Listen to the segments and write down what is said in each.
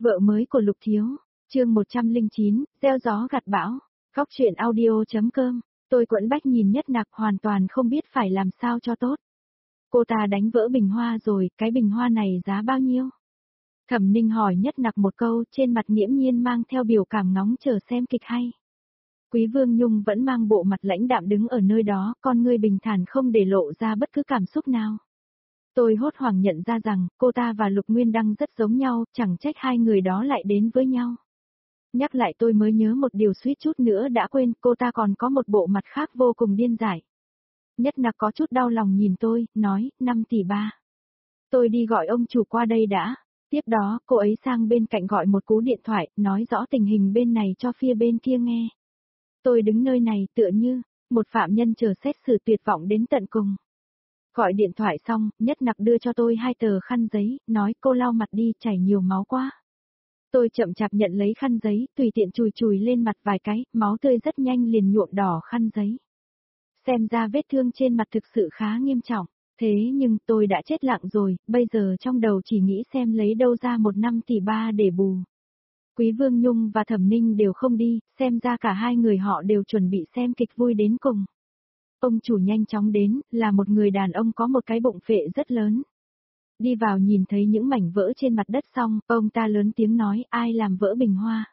Vợ mới của Lục Thiếu, chương 109, gieo gió gặt bão, góc truyện audio.com, tôi quẫn bách nhìn Nhất Nặc hoàn toàn không biết phải làm sao cho tốt. Cô ta đánh vỡ bình hoa rồi, cái bình hoa này giá bao nhiêu? Thẩm Ninh hỏi Nhất Nặc một câu, trên mặt nghiễm nhiên mang theo biểu cảm ngóng chờ xem kịch hay. Quý Vương Nhung vẫn mang bộ mặt lãnh đạm đứng ở nơi đó, con ngươi bình thản không để lộ ra bất cứ cảm xúc nào. Tôi hốt hoảng nhận ra rằng, cô ta và Lục Nguyên Đăng rất giống nhau, chẳng trách hai người đó lại đến với nhau. Nhắc lại tôi mới nhớ một điều suýt chút nữa đã quên, cô ta còn có một bộ mặt khác vô cùng điên dại. Nhất Nặc có chút đau lòng nhìn tôi, nói, 5 tỷ 3. Tôi đi gọi ông chủ qua đây đã. Tiếp đó, cô ấy sang bên cạnh gọi một cú điện thoại, nói rõ tình hình bên này cho phía bên kia nghe. Tôi đứng nơi này tựa như, một phạm nhân chờ xét xử tuyệt vọng đến tận cùng. Gọi điện thoại xong, Nhất Nặc đưa cho tôi 2 tờ khăn giấy, nói cô lau mặt đi, chảy nhiều máu quá. Tôi chậm chạp nhận lấy khăn giấy, tùy tiện chùi chùi lên mặt vài cái, máu tươi rất nhanh liền nhuộm đỏ khăn giấy. Xem ra vết thương trên mặt thực sự khá nghiêm trọng, thế nhưng tôi đã chết lặng rồi, bây giờ trong đầu chỉ nghĩ xem lấy đâu ra 1,5 tỷ 3 để bù. Quý Vương Nhung và Thẩm Ninh đều không đi, xem ra cả hai người họ đều chuẩn bị xem kịch vui đến cùng. Ông chủ nhanh chóng đến, là một người đàn ông có một cái bụng phệ rất lớn. Đi vào nhìn thấy những mảnh vỡ trên mặt đất xong, ông ta lớn tiếng nói, ai làm vỡ bình hoa?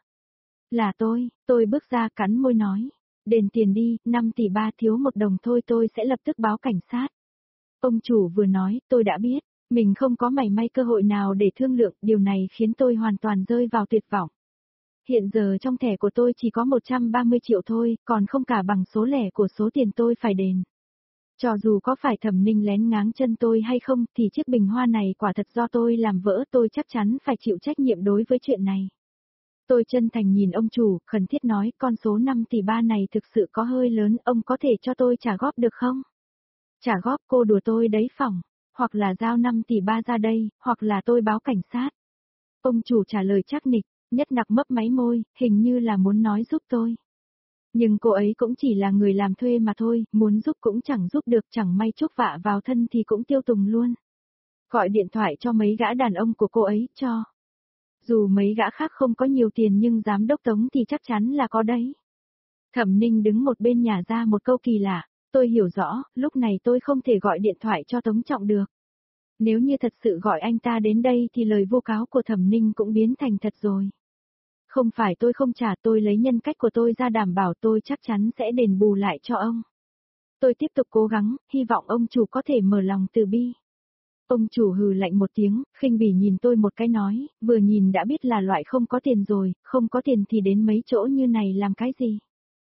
Là tôi bước ra cắn môi nói, đền tiền đi, 5 tỷ 3 thiếu 1 đồng thôi, tôi sẽ lập tức báo cảnh sát. Ông chủ vừa nói, tôi đã biết, mình không có mảy may cơ hội nào để thương lượng, điều này khiến tôi hoàn toàn rơi vào tuyệt vọng. Hiện giờ trong thẻ của tôi chỉ có 130 triệu thôi, còn không cả bằng số lẻ của số tiền tôi phải đền. Cho dù có phải Thẩm Ninh lén ngáng chân tôi hay không, thì chiếc bình hoa này quả thật do tôi làm vỡ, tôi chắc chắn phải chịu trách nhiệm đối với chuyện này. Tôi chân thành nhìn ông chủ, khẩn thiết nói, con số 5 tỷ 3 này thực sự có hơi lớn, ông có thể cho tôi trả góp được không? Trả góp, cô đùa tôi đấy phỏng, hoặc là giao 5 tỷ 3 ra đây, hoặc là tôi báo cảnh sát. Ông chủ trả lời chắc nịch. Nhất Nặc mấp máy môi, hình như là muốn nói giúp tôi. Nhưng cô ấy cũng chỉ là người làm thuê mà thôi, muốn giúp cũng chẳng giúp được, chẳng may chuốc vạ vào thân thì cũng tiêu tùng luôn. Gọi điện thoại cho mấy gã đàn ông của cô ấy, cho. Dù mấy gã khác không có nhiều tiền nhưng giám đốc Tống thì chắc chắn là có đấy. Thẩm Ninh đứng một bên nhả ra một câu kỳ lạ, tôi hiểu rõ, lúc này tôi không thể gọi điện thoại cho Tống Trọng được. Nếu như thật sự gọi anh ta đến đây thì lời vu cáo của Thẩm Ninh cũng biến thành thật rồi. Không phải tôi không trả, tôi lấy nhân cách của tôi ra đảm bảo tôi chắc chắn sẽ đền bù lại cho ông. Tôi tiếp tục cố gắng, hy vọng ông chủ có thể mở lòng từ bi. Ông chủ hừ lạnh một tiếng, khinh bỉ nhìn tôi một cái nói, vừa nhìn đã biết là loại không có tiền rồi, không có tiền thì đến mấy chỗ như này làm cái gì.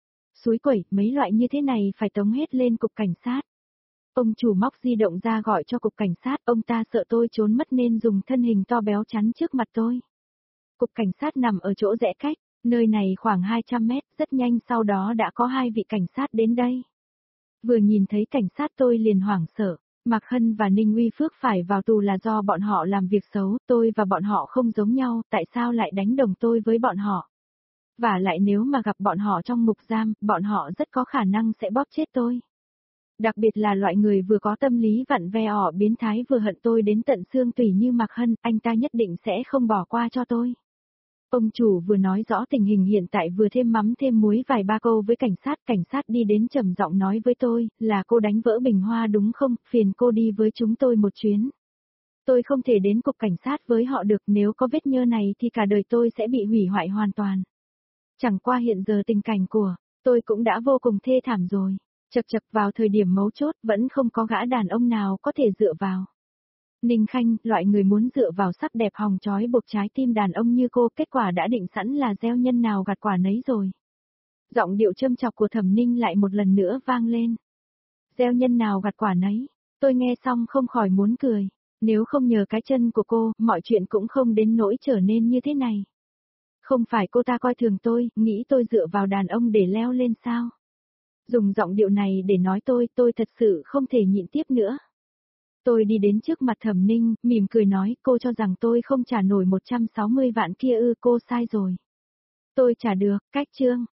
Xúi quẩy, mấy loại như thế này phải tống hết lên cục cảnh sát. Ông chủ móc di động ra gọi cho cục cảnh sát, ông ta sợ tôi trốn mất nên dùng thân hình to béo chắn trước mặt tôi. Cục cảnh sát nằm ở chỗ rẽ cách, nơi này khoảng 200 mét, rất nhanh sau đó đã có 2 vị cảnh sát đến đây. Vừa nhìn thấy cảnh sát tôi liền hoảng sợ, Mạc Hân và Ninh Uy Phước phải vào tù là do bọn họ làm việc xấu, tôi và bọn họ không giống nhau, tại sao lại đánh đồng tôi với bọn họ? Và lại nếu mà gặp bọn họ trong ngục giam, bọn họ rất có khả năng sẽ bóp chết tôi. Đặc biệt là loại người vừa có tâm lý vặn vẹo biến thái vừa hận tôi đến tận xương tủy như Mạc Hân, anh ta nhất định sẽ không bỏ qua cho tôi. Ông chủ vừa nói rõ tình hình hiện tại vừa thêm mắm thêm muối vài ba câu với cảnh sát đi đến trầm giọng nói với tôi, là cô đánh vỡ bình hoa đúng không, phiền cô đi với chúng tôi một chuyến. Tôi không thể đến cục cảnh sát với họ được, nếu có vết nhơ này thì cả đời tôi sẽ bị hủy hoại hoàn toàn. Chẳng qua hiện giờ tình cảnh của tôi cũng đã vô cùng thê thảm rồi, chật vào thời điểm mấu chốt vẫn không có gã đàn ông nào có thể dựa vào. Ninh Khanh, loại người muốn dựa vào sắc đẹp hòng trói buộc trái tim đàn ông như cô, kết quả đã định sẵn là gieo nhân nào gặt quả nấy rồi. Giọng điệu châm chọc của Thẩm Ninh lại một lần nữa vang lên. Gieo nhân nào gặt quả nấy, tôi nghe xong không khỏi muốn cười. Nếu không nhờ cái chân của cô, mọi chuyện cũng không đến nỗi trở nên như thế này. Không phải cô ta coi thường tôi, nghĩ tôi dựa vào đàn ông để leo lên sao? Dùng giọng điệu này để nói tôi thật sự không thể nhịn tiếp nữa. Tôi đi đến trước mặt Thẩm Ninh, mỉm cười nói, cô cho rằng tôi không trả nổi 160 vạn kia ư, cô sai rồi. Tôi trả được, cách chương.